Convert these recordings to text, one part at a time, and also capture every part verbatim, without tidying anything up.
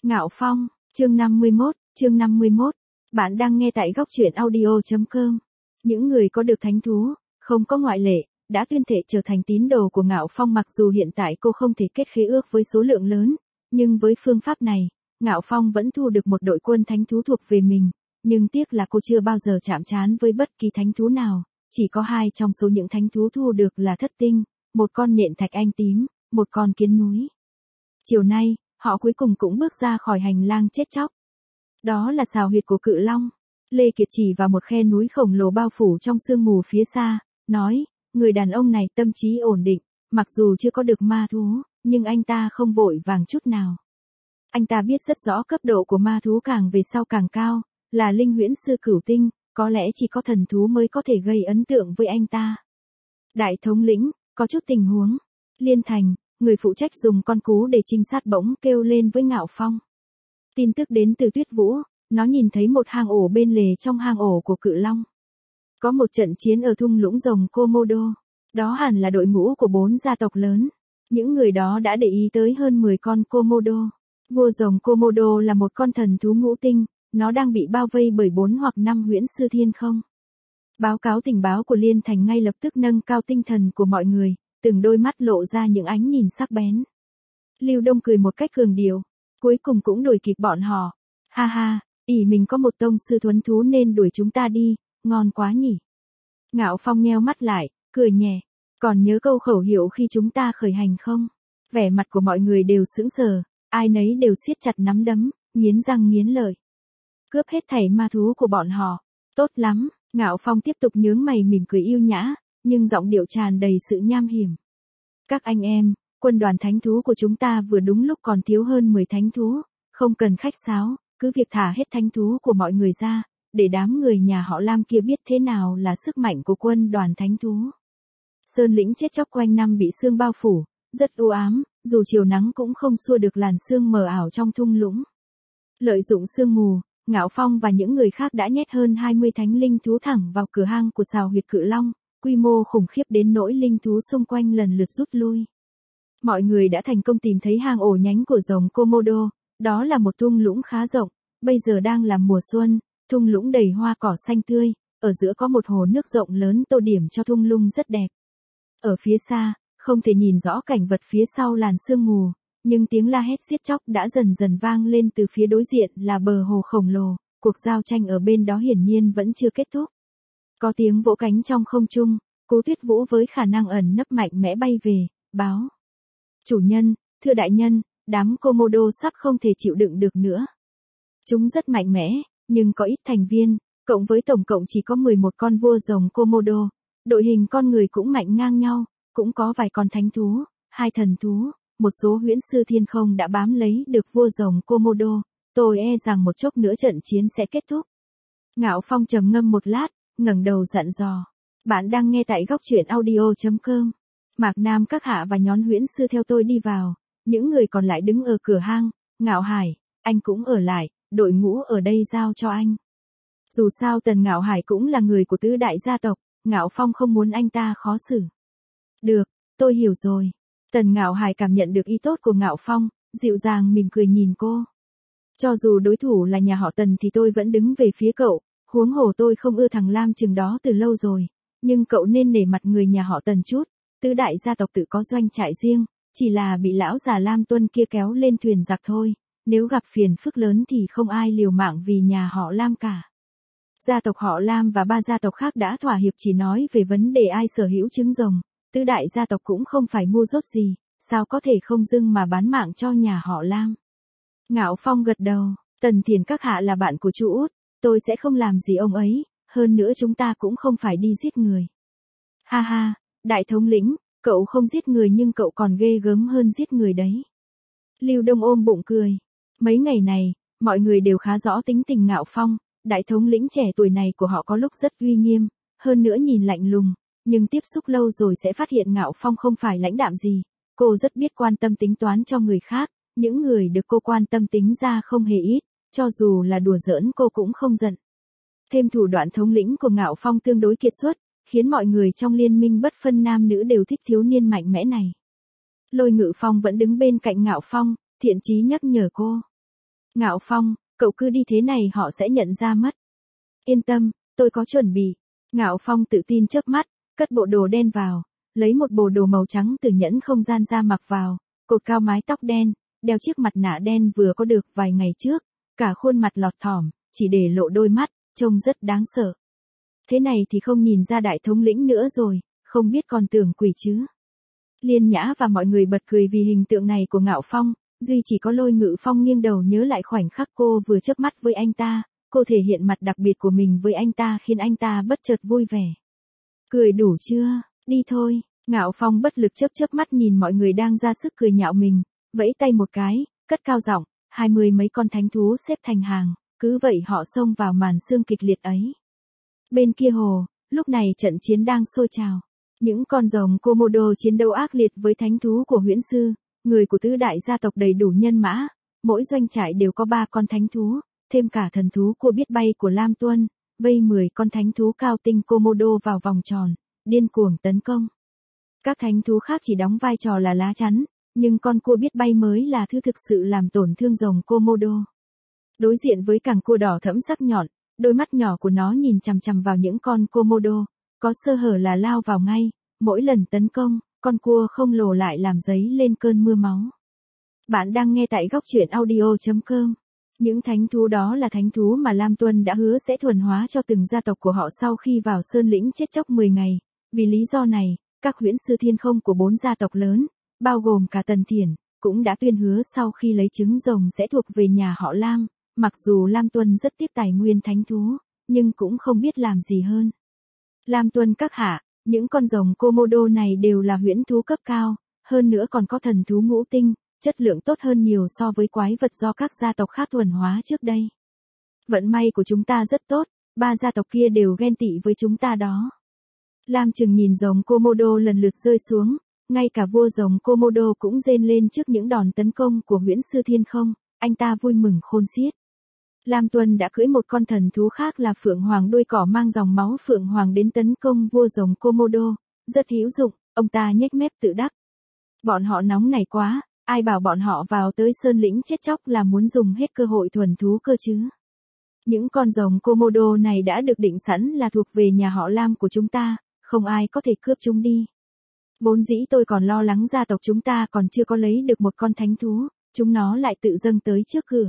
Ngạo Phong, chương năm mươi mốt, chương năm mươi mốt. Bạn đang nghe tại góc truyện audio.com. Những người có được thánh thú, không có ngoại lệ, đã tuyên thệ trở thành tín đồ của Ngạo Phong. Mặc dù hiện tại cô không thể kết khế ước với số lượng lớn, nhưng với phương pháp này, Ngạo Phong vẫn thu được một đội quân thánh thú thuộc về mình. Nhưng tiếc là cô chưa bao giờ chạm trán với bất kỳ thánh thú nào, chỉ có hai trong số những thánh thú thu được là thất tinh, một con nhện thạch anh tím, một con kiến núi. Chiều nay, họ cuối cùng cũng bước ra khỏi hành lang chết chóc. Đó là xào huyệt của Cự Long. Lê Kiệt chỉ vào một khe núi khổng lồ bao phủ trong sương mù phía xa, nói, người đàn ông này tâm trí ổn định, mặc dù chưa có được ma thú, nhưng anh ta không vội vàng chút nào. Anh ta biết rất rõ cấp độ của ma thú càng về sau càng cao, là linh huyễn sư cửu tinh, có lẽ chỉ có thần thú mới có thể gây ấn tượng với anh ta. Đại thống lĩnh, có chút tình huống. Liên Thành, người phụ trách dùng con cú để trinh sát bỗng kêu lên với Ngạo Phong. Tin tức đến từ Tuyết Vũ, nó nhìn thấy một hang ổ bên lề trong hang ổ của Cự Long. Có một trận chiến ở thung lũng rồng Komodo, đó hẳn là đội ngũ của bốn gia tộc lớn. Những người đó đã để ý tới hơn mười con Komodo. Vua rồng Komodo là một con thần thú ngũ tinh, nó đang bị bao vây bởi bốn hoặc năm huyễn sư thiên không. Báo cáo tình báo của Liên Thành ngay lập tức nâng cao tinh thần của mọi người, từng đôi mắt lộ ra những ánh nhìn sắc bén. Lưu Đông cười một cách cường điệu, cuối cùng cũng đuổi kịp bọn họ. Ha ha, ỷ mình có một tông sư thuấn thú nên đuổi chúng ta đi, ngon quá nhỉ. Ngạo Phong nheo mắt lại, cười nhẹ. Còn nhớ câu khẩu hiệu khi chúng ta khởi hành không? Vẻ mặt của mọi người đều sững sờ, ai nấy đều siết chặt nắm đấm, nghiến răng nghiến lợi. Cướp hết thảy ma thú của bọn họ. Tốt lắm, Ngạo Phong tiếp tục nhướng mày mỉm cười yêu nhã, nhưng giọng điệu tràn đầy sự nham hiểm. Các anh em, quân đoàn thánh thú của chúng ta vừa đúng lúc còn thiếu hơn mười thánh thú, không cần khách sáo, cứ việc thả hết thánh thú của mọi người ra, để đám người nhà họ Lam kia biết thế nào là sức mạnh của quân đoàn thánh thú. Sơn lĩnh chết chóc quanh năm bị sương bao phủ, rất u ám, dù chiều nắng cũng không xua được làn sương mờ ảo trong thung lũng. Lợi dụng sương mù, Ngạo Phong và những người khác đã nhét hơn hai mươi thánh linh thú thẳng vào cửa hang của xào huyệt Cự Long, quy mô khủng khiếp đến nỗi linh thú xung quanh lần lượt rút lui. Mọi người đã thành công tìm thấy hang ổ nhánh của rồng Komodo, đó là một thung lũng khá rộng, bây giờ đang là mùa xuân, thung lũng đầy hoa cỏ xanh tươi, ở giữa có một hồ nước rộng lớn tô điểm cho thung lũng rất đẹp. Ở phía xa, không thể nhìn rõ cảnh vật phía sau làn sương mù, nhưng tiếng la hét giết chóc đã dần dần vang lên từ phía đối diện là bờ hồ khổng lồ, cuộc giao tranh ở bên đó hiển nhiên vẫn chưa kết thúc. Có tiếng vỗ cánh trong không trung, Cố Tuyết Vũ với khả năng ẩn nấp mạnh mẽ bay về, báo. Chủ nhân, thưa đại nhân, đám Komodo sắp không thể chịu đựng được nữa. Chúng rất mạnh mẽ, nhưng có ít thành viên, cộng với tổng cộng chỉ có mười một con vua rồng Komodo, đội hình con người cũng mạnh ngang nhau, cũng có vài con thánh thú, hai thần thú, một số huyễn sư thiên không đã bám lấy được vua rồng Komodo, tôi e rằng một chốc nữa trận chiến sẽ kết thúc. Ngạo Phong trầm ngâm một lát, ngẩng đầu dặn dò. Bạn đang nghe tại góc truyện audio.com. Mạc Nam các hạ và nhóm huyễn sư theo tôi đi vào, những người còn lại đứng ở cửa hang. Ngạo Hải, anh cũng ở lại, đội ngũ ở đây giao cho anh. Dù sao Tần Ngạo Hải cũng là người của tứ đại gia tộc, Ngạo Phong không muốn anh ta khó xử. Được, tôi hiểu rồi. Tần Ngạo Hải cảm nhận được ý tốt của Ngạo Phong, dịu dàng mỉm cười nhìn cô. Cho dù đối thủ là nhà họ Tần thì tôi vẫn đứng về phía cậu, huống hồ tôi không ưa thằng Lam chừng đó từ lâu rồi, nhưng cậu nên nể mặt người nhà họ Tần chút, tứ đại gia tộc tự có doanh trại riêng, chỉ là bị lão già Lam Tuân kia kéo lên thuyền giặc thôi, nếu gặp phiền phức lớn thì không ai liều mạng vì nhà họ Lam cả. Gia tộc họ Lam và ba gia tộc khác đã thỏa hiệp chỉ nói về vấn đề ai sở hữu trứng rồng, tứ đại gia tộc cũng không phải ngu dốt gì, sao có thể không dưng mà bán mạng cho nhà họ Lam. Ngạo Phong gật đầu, Tần Thiền các hạ là bạn của chú Út, tôi sẽ không làm gì ông ấy, hơn nữa chúng ta cũng không phải đi giết người. Ha ha, đại thống lĩnh, cậu không giết người nhưng cậu còn ghê gớm hơn giết người đấy. Lưu Đông ôm bụng cười. Mấy ngày này, mọi người đều khá rõ tính tình Ngạo Phong, đại thống lĩnh trẻ tuổi này của họ có lúc rất uy nghiêm, hơn nữa nhìn lạnh lùng, nhưng tiếp xúc lâu rồi sẽ phát hiện Ngạo Phong không phải lãnh đạm gì, cô rất biết quan tâm tính toán cho người khác, những người được cô quan tâm tính ra không hề ít, cho dù là đùa giỡn cô cũng không giận. Thêm thủ đoạn thống lĩnh của Ngạo Phong tương đối kiệt xuất, khiến mọi người trong liên minh bất phân nam nữ đều thích thiếu niên mạnh mẽ này. Lôi Ngự Phong vẫn đứng bên cạnh Ngạo Phong, thiện chí nhắc nhở cô. Ngạo Phong, cậu cứ đi thế này họ sẽ nhận ra mất. Yên tâm, tôi có chuẩn bị. Ngạo Phong tự tin chớp mắt, cất bộ đồ đen vào, lấy một bộ đồ màu trắng từ nhẫn không gian ra mặc vào, cột cao mái tóc đen, đeo chiếc mặt nạ đen vừa có được vài ngày trước, cả khuôn mặt lọt thỏm, chỉ để lộ đôi mắt, trông rất đáng sợ. Thế này thì không nhìn ra đại thống lĩnh nữa rồi, không biết còn tưởng quỷ chứ. Liên Nhã và mọi người bật cười vì hình tượng này của Ngạo Phong, duy chỉ có Lôi Ngự Phong nghiêng đầu nhớ lại khoảnh khắc cô vừa chớp mắt với anh ta, cô thể hiện mặt đặc biệt của mình với anh ta khiến anh ta bất chợt vui vẻ. Cười đủ chưa, đi thôi. Ngạo Phong bất lực chớp chớp mắt nhìn mọi người đang ra sức cười nhạo mình, vẫy tay một cái, cất cao giọng, hai mươi mấy con thánh thú xếp thành hàng, cứ vậy họ xông vào màn sương kịch liệt ấy. Bên kia hồ, lúc này trận chiến đang sôi trào. Những con rồng Komodo chiến đấu ác liệt với thánh thú của huyễn sư, người của tứ đại gia tộc đầy đủ nhân mã, mỗi doanh trại đều có ba con thánh thú, thêm cả thần thú cua biết bay của Lam Tuân, vây mười con thánh thú cao tinh Komodo vào vòng tròn, điên cuồng tấn công. Các thánh thú khác chỉ đóng vai trò là lá chắn, nhưng con cua biết bay mới là thứ thực sự làm tổn thương rồng Komodo. Đối diện với càng cua đỏ thẫm sắc nhọn, đôi mắt nhỏ của nó nhìn chằm chằm vào những con Komodo, có sơ hở là lao vào ngay, mỗi lần tấn công, con cua không lồ lại làm dấy lên cơn mưa máu. Bạn đang nghe tại góc truyện audio chấm com. Những thánh thú đó là thánh thú mà Lam Tuân đã hứa sẽ thuần hóa cho từng gia tộc của họ sau khi vào sơn lĩnh chết chóc mười ngày. Vì lý do này, các huyễn sư thiên không của bốn gia tộc lớn, bao gồm cả Tần Thiển, cũng đã tuyên hứa sau khi lấy trứng rồng sẽ thuộc về nhà họ Lam. Mặc dù Lam Tuân rất tiếc tài nguyên thánh thú, nhưng cũng không biết làm gì hơn. Lam Tuân các hạ, những con rồng Komodo này đều là huyễn thú cấp cao, hơn nữa còn có thần thú ngũ tinh, chất lượng tốt hơn nhiều so với quái vật do các gia tộc khác thuần hóa trước đây. Vận may của chúng ta rất tốt, ba gia tộc kia đều ghen tị với chúng ta đó. Lam Trừng nhìn rồng Komodo lần lượt rơi xuống, ngay cả vua rồng Komodo cũng rên lên trước những đòn tấn công của huyễn sư thiên không, anh ta vui mừng khôn xiết. Lam Tuân đã cưỡi một con thần thú khác là Phượng Hoàng đuôi cỏ mang dòng máu Phượng Hoàng đến tấn công vua rồng Komodo, rất hữu dụng, ông ta nhếch mép tự đắc. Bọn họ nóng này quá, ai bảo bọn họ vào tới sơn lĩnh chết chóc là muốn dùng hết cơ hội thuần thú cơ chứ. Những con rồng Komodo này đã được định sẵn là thuộc về nhà họ Lam của chúng ta, không ai có thể cướp chúng đi. Vốn dĩ tôi còn lo lắng gia tộc chúng ta còn chưa có lấy được một con thánh thú, chúng nó lại tự dâng tới trước cửa.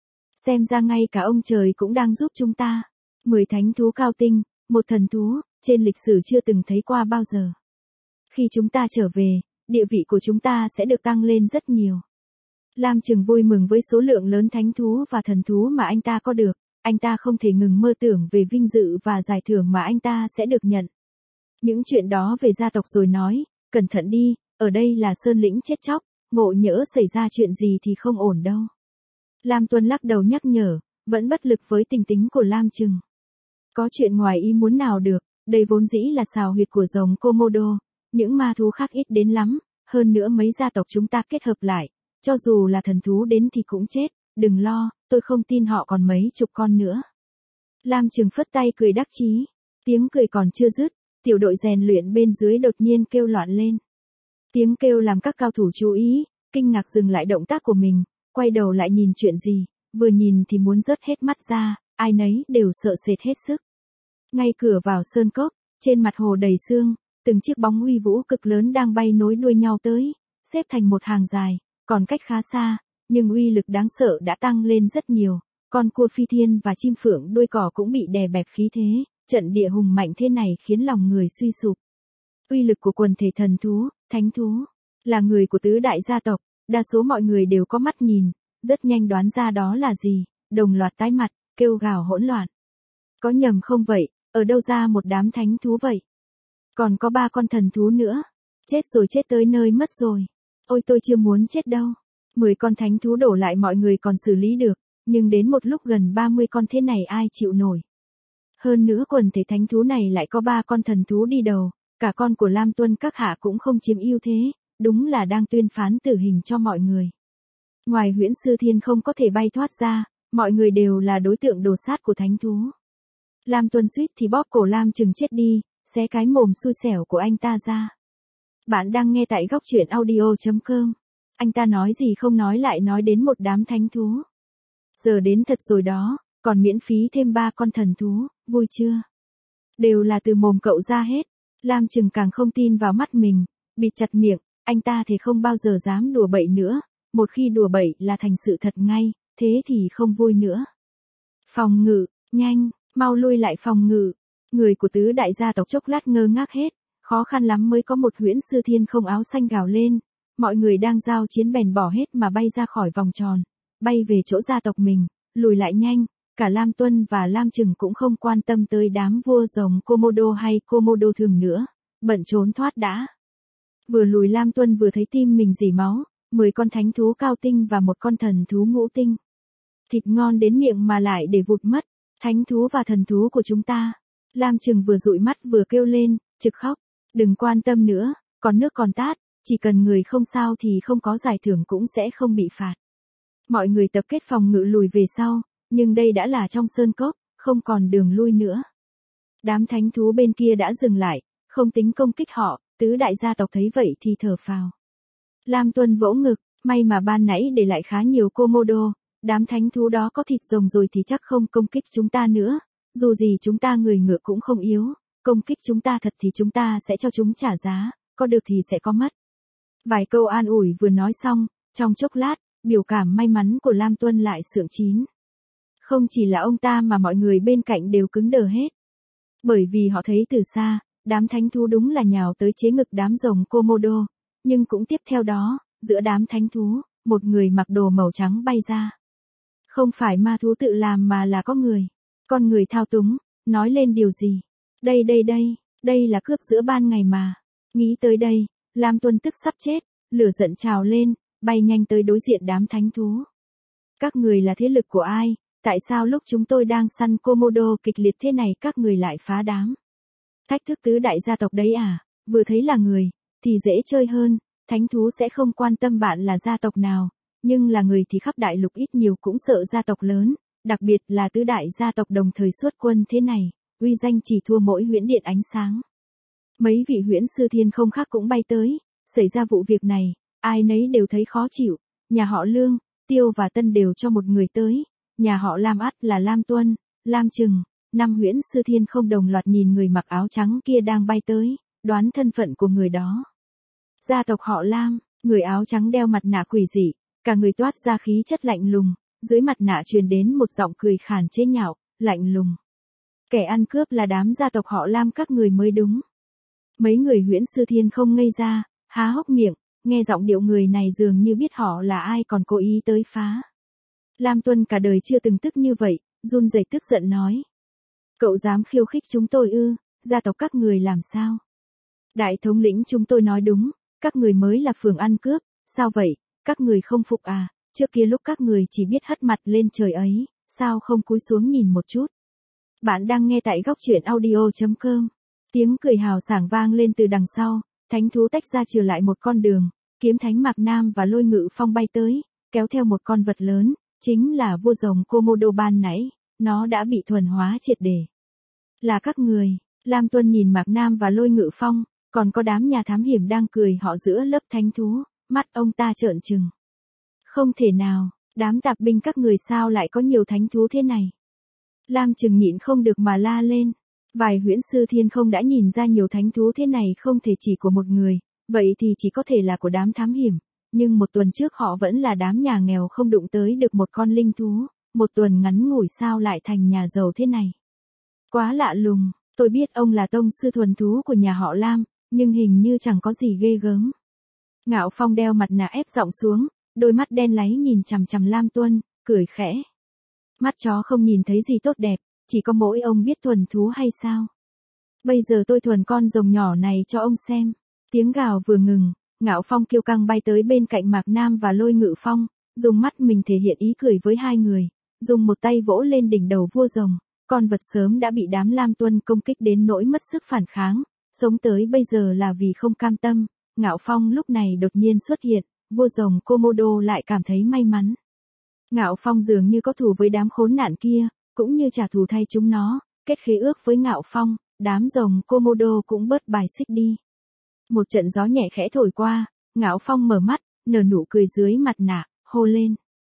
Xem ra ngay cả ông trời cũng đang giúp chúng ta. Mười thánh thú cao tinh, một thần thú, trên lịch sử chưa từng thấy qua bao giờ. Khi chúng ta trở về, địa vị của chúng ta sẽ được tăng lên rất nhiều. Lam Trừng vui mừng với số lượng lớn thánh thú và thần thú mà anh ta có được, anh ta không thể ngừng mơ tưởng về vinh dự và giải thưởng mà anh ta sẽ được nhận. Những chuyện đó về gia tộc rồi nói, cẩn thận đi, ở đây là sơn lĩnh chết chóc, ngộ nhỡ xảy ra chuyện gì thì không ổn đâu. Lam Tuân lắc đầu nhắc nhở, vẫn bất lực với tình tính của Lam Trừng. Có chuyện ngoài ý muốn nào được, đây vốn dĩ là xào huyệt của rồng Komodo, những ma thú khác ít đến lắm, hơn nữa mấy gia tộc chúng ta kết hợp lại, cho dù là thần thú đến thì cũng chết, đừng lo, tôi không tin họ còn mấy chục con nữa. Lam Trừng phất tay cười đắc chí, tiếng cười còn chưa dứt, tiểu đội rèn luyện bên dưới đột nhiên kêu loạn lên. Tiếng kêu làm các cao thủ chú ý, kinh ngạc dừng lại động tác của mình, quay đầu lại nhìn chuyện gì, vừa nhìn thì muốn rớt hết mắt ra, ai nấy đều sợ sệt hết sức. Ngay cửa vào sơn cốc, trên mặt hồ đầy sương, từng chiếc bóng uy vũ cực lớn đang bay nối đuôi nhau tới, xếp thành một hàng dài, còn cách khá xa, nhưng uy lực đáng sợ đã tăng lên rất nhiều, con cua phi thiên và chim phượng đuôi cỏ cũng bị đè bẹp khí thế, trận địa hùng mạnh thế này khiến lòng người suy sụp. Uy lực của quần thể thần thú, thánh thú, là người của tứ đại gia tộc, đa số mọi người đều có mắt nhìn, rất nhanh đoán ra đó là gì, đồng loạt tái mặt, kêu gào hỗn loạn. Có nhầm không vậy, ở đâu ra một đám thánh thú vậy? Còn có ba con thần thú nữa, chết rồi chết tới nơi mất rồi. Ôi tôi chưa muốn chết đâu. Mười con thánh thú đổ lại mọi người còn xử lý được, nhưng đến một lúc gần ba mươi con thế này ai chịu nổi. Hơn nữa quần thể thánh thú này lại có ba con thần thú đi đầu, cả con của Lam Tuân các hạ cũng không chiếm ưu thế, đúng là đang tuyên phán tử hình cho mọi người. Ngoài huyễn sư thiên không có thể bay thoát ra, mọi người đều là đối tượng đồ sát của thánh thú. Lam Tuân suýt thì bóp cổ Lam Trừng chết đi, xé cái mồm xui xẻo của anh ta ra. Bạn đang nghe tại góc truyện audio chấm com. Anh ta nói gì không nói lại nói đến một đám thánh thú. Giờ đến thật rồi đó, còn miễn phí thêm ba con thần thú, vui chưa? Đều là từ mồm cậu ra hết. Lam Trừng càng không tin vào mắt mình, bịt chặt miệng, anh ta thì không bao giờ dám đùa bậy nữa, một khi đùa bậy là thành sự thật ngay, thế thì không vui nữa. Phòng ngự, nhanh, mau lui lại phòng ngự. Người của tứ đại gia tộc chốc lát ngơ ngác hết, khó khăn lắm mới có một huyễn sư thiên không áo xanh gào lên, mọi người đang giao chiến bèn bỏ hết mà bay ra khỏi vòng tròn, bay về chỗ gia tộc mình, lùi lại nhanh, cả Lam Tuân và Lam Trừng cũng không quan tâm tới đám vua rồng Komodo hay Komodo thường nữa, bận trốn thoát đã. Vừa lùi Lam Tuân vừa thấy tim mình rỉ máu, mười con thánh thú cao tinh và một con thần thú ngũ tinh. Thịt ngon đến miệng mà lại để vụt mất, thánh thú và thần thú của chúng ta. Lam Trừng vừa dụi mắt vừa kêu lên, trực khóc, đừng quan tâm nữa, còn nước còn tát, chỉ cần người không sao thì không có giải thưởng cũng sẽ không bị phạt. Mọi người tập kết phòng ngự lùi về sau, nhưng đây đã là trong sơn cốc, không còn đường lui nữa. Đám thánh thú bên kia đã dừng lại, không tính công kích họ, tứ đại gia tộc thấy vậy thì thở phào. Lam Tuân vỗ ngực, may mà ban nãy để lại khá nhiều Komodo, đám thánh thú đó có thịt rồng rồi thì chắc không công kích chúng ta nữa, dù gì chúng ta người ngựa cũng không yếu, công kích chúng ta thật thì chúng ta sẽ cho chúng trả giá, có được thì sẽ có mất. Vài câu an ủi vừa nói xong, trong chốc lát, biểu cảm may mắn của Lam Tuân lại sượng chín. Không chỉ là ông ta mà mọi người bên cạnh đều cứng đờ hết. Bởi vì họ thấy từ xa, đám thánh thú đúng là nhào tới chế ngực đám rồng Komodo, nhưng cũng tiếp theo đó, giữa đám thánh thú, một người mặc đồ màu trắng bay ra. Không phải ma thú tự làm mà là có người. Con người thao túng, nói lên điều gì? Đây đây đây, đây là cướp giữa ban ngày mà. Nghĩ tới đây, Lam Tuân tức sắp chết, lửa giận trào lên, bay nhanh tới đối diện đám thánh thú. Các người là thế lực của ai? Tại sao lúc chúng tôi đang săn Komodo kịch liệt thế này các người lại phá đám? Thách thức tứ đại gia tộc đấy à? Vừa thấy là người, thì dễ chơi hơn, thánh thú sẽ không quan tâm bạn là gia tộc nào, nhưng là người thì khắp đại lục ít nhiều cũng sợ gia tộc lớn, đặc biệt là tứ đại gia tộc đồng thời xuất quân thế này, uy danh chỉ thua mỗi huyễn điện ánh sáng. Mấy vị huyễn sư thiên không khác cũng bay tới, xảy ra vụ việc này, ai nấy đều thấy khó chịu, nhà họ Lương, Tiêu và Tân đều cho một người tới, nhà họ Lam ắt là Lam Tuân, Lam Trừng, năm huyễn sư thiên không đồng loạt nhìn người mặc áo trắng kia đang bay tới, đoán thân phận của người đó. Gia tộc họ Lam, người áo trắng đeo mặt nạ quỷ dị, cả người toát ra khí chất lạnh lùng, dưới mặt nạ truyền đến một giọng cười khàn chế nhạo, lạnh lùng. Kẻ ăn cướp là đám gia tộc họ Lam các người mới đúng. Mấy người huyễn sư thiên không ngây ra, há hốc miệng, nghe giọng điệu người này dường như biết họ là ai còn cố ý tới phá. Lam Tuân cả đời chưa từng tức như vậy, run rẩy tức giận nói. Cậu dám khiêu khích chúng tôi ư, gia tộc các người làm sao? Đại thống lĩnh chúng tôi nói đúng, các người mới là phường ăn cướp, sao vậy, các người không phục à, trước kia lúc các người chỉ biết hất mặt lên trời ấy, sao không cúi xuống nhìn một chút? Bạn đang nghe tại góc truyện audio chấm com. Tiếng cười hào sảng vang lên từ đằng sau, thánh thú tách ra trừ lại một con đường, kiếm thánh Mạc Nam và Lôi Ngự Phong bay tới, kéo theo một con vật lớn, chính là vua rồng Komodo ban nãy, nó đã bị thuần hóa triệt để. Là các người, Lam Tuân nhìn Mạc Nam và Lôi Ngự Phong, còn có đám nhà thám hiểm đang cười họ giữa lớp thánh thú, mắt ông ta trợn trừng. Không thể nào, đám tạp binh các người sao lại có nhiều thánh thú thế này? Lam Trừng nhịn không được mà la lên. Vài huyễn sư thiên không đã nhìn ra nhiều thánh thú thế này không thể chỉ của một người, vậy thì chỉ có thể là của đám thám hiểm. Nhưng một tuần trước họ vẫn là đám nhà nghèo không đụng tới được một con linh thú, một tuần ngắn ngủi sao lại thành nhà giàu thế này. Quá lạ lùng, tôi biết ông là tông sư thuần thú của nhà họ Lam, nhưng hình như chẳng có gì ghê gớm. Ngạo Phong đeo mặt nạ ép giọng xuống, đôi mắt đen láy nhìn chằm chằm Lam Tuân, cười khẽ. Mắt chó không nhìn thấy gì tốt đẹp, chỉ có mỗi ông biết thuần thú hay sao? Bây giờ tôi thuần con rồng nhỏ này cho ông xem. Tiếng gào vừa ngừng, Ngạo Phong kiêu căng bay tới bên cạnh Mạc Nam và Lôi Ngự Phong, dùng mắt mình thể hiện ý cười với hai người, dùng một tay vỗ lên đỉnh đầu vua rồng, con vật sớm đã bị đám Lam Tuân công kích đến nỗi mất sức phản kháng, sống tới bây giờ là vì không cam tâm. Ngạo Phong lúc này đột nhiên xuất hiện, vua rồng Komodo lại cảm thấy may mắn. Ngạo Phong dường như có thù với đám khốn nạn kia, cũng như trả thù thay chúng nó, kết khế ước với Ngạo Phong, đám rồng Komodo cũng bớt bài xích đi. Một trận gió nhẹ khẽ thổi qua, Ngạo Phong mở mắt, nở nụ cười dưới mặt nạ, hô lên.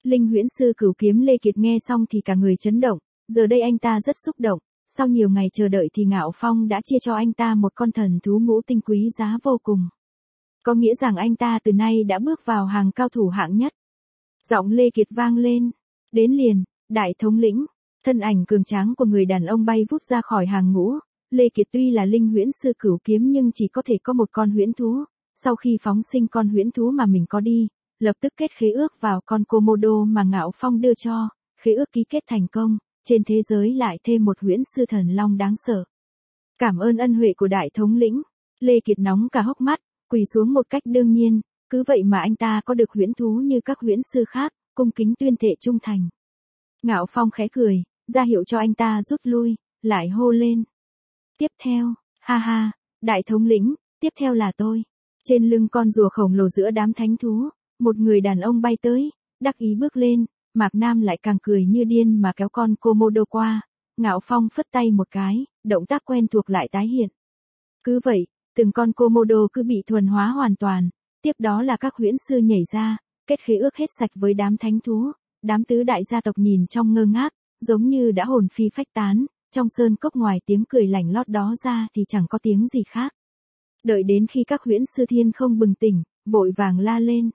Linh huyễn sư cửu kiếm Lê Kiệt nghe xong thì cả người chấn động, giờ đây anh ta rất xúc động, sau nhiều ngày chờ đợi thì Ngạo Phong đã chia cho anh ta một con thần thú ngũ tinh quý giá vô cùng. Có nghĩa rằng anh ta từ nay đã bước vào hàng cao thủ hạng nhất. Giọng Lê Kiệt vang lên, đến liền, đại thống lĩnh. Thân ảnh cường tráng của người đàn ông bay vút ra khỏi hàng ngũ. Lê Kiệt tuy là linh huyễn sư cửu kiếm nhưng chỉ có thể có một con huyễn thú. Sau khi phóng sinh con huyễn thú mà mình có đi, lập tức kết khế ước vào con Komodo mà Ngạo Phong đưa cho. Khế ước ký kết thành công, trên thế giới lại thêm một huyễn sư thần long đáng sợ. Cảm ơn ân huệ của đại thống lĩnh. Lê Kiệt nóng cả hốc mắt, quỳ xuống một cách đương nhiên. Cứ vậy mà anh ta có được huyễn thú như các huyễn sư khác, cung kính tuyên thệ trung thành. Ngạo Phong khẽ cười, ra hiệu cho anh ta rút lui, lại hô lên. Tiếp theo, ha ha, đại thống lĩnh, tiếp theo là tôi. Trên lưng con rùa khổng lồ giữa đám thánh thú, một người đàn ông bay tới, đắc ý bước lên, Mạc Nam lại càng cười như điên mà kéo con Komodo qua. Ngạo Phong phất tay một cái, động tác quen thuộc lại tái hiện. Cứ vậy, từng con Komodo cứ bị thuần hóa hoàn toàn, tiếp đó là các huyễn sư nhảy ra, kết khế ước hết sạch với đám thánh thú. Đám tứ đại gia tộc nhìn trong ngơ ngác, giống như đã hồn phi phách tán, trong sơn cốc ngoài tiếng cười lảnh lót đó ra thì chẳng có tiếng gì khác. Đợi đến khi các huyễn sư thiên không bừng tỉnh, vội vàng la lên.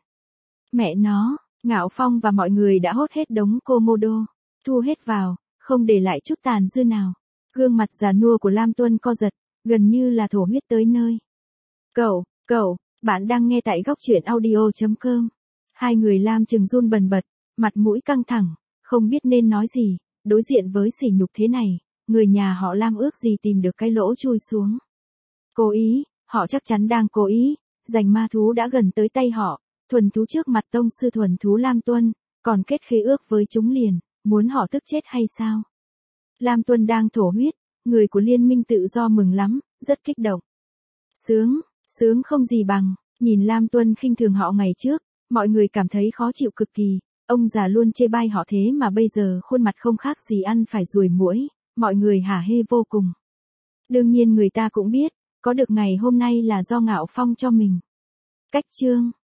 Mẹ nó, Ngạo Phong và mọi người đã hốt hết đống Komodo, thu hết vào, không để lại chút tàn dư nào. Gương mặt già nua của Lam Tuân co giật, gần như là thổ huyết tới nơi. Cậu, cậu, bạn đang nghe tại góc truyện audio chấm com. Hai người Lam Trừng run bần bật, mặt mũi căng thẳng, không biết nên nói gì, đối diện với sỉ nhục thế này, người nhà họ Lam ước gì tìm được cái lỗ chui xuống. Cố ý, họ chắc chắn đang cố ý, giành ma thú đã gần tới tay họ, thuần thú trước mặt tông sư thuần thú Lam Tuân, còn kết khế ước với chúng liền, muốn họ tức chết hay sao? Lam Tuân đang thổ huyết, người của liên minh tự do mừng lắm, rất kích động. Sướng, sướng không gì bằng, nhìn Lam Tuân khinh thường họ ngày trước, mọi người cảm thấy khó chịu cực kỳ. Ông già luôn chê bai họ thế mà bây giờ khuôn mặt không khác gì ăn phải ruồi muỗi, mọi người hả hê vô cùng. Đương nhiên người ta cũng biết, có được ngày hôm nay là do Ngạo Phong cho mình. Cách chương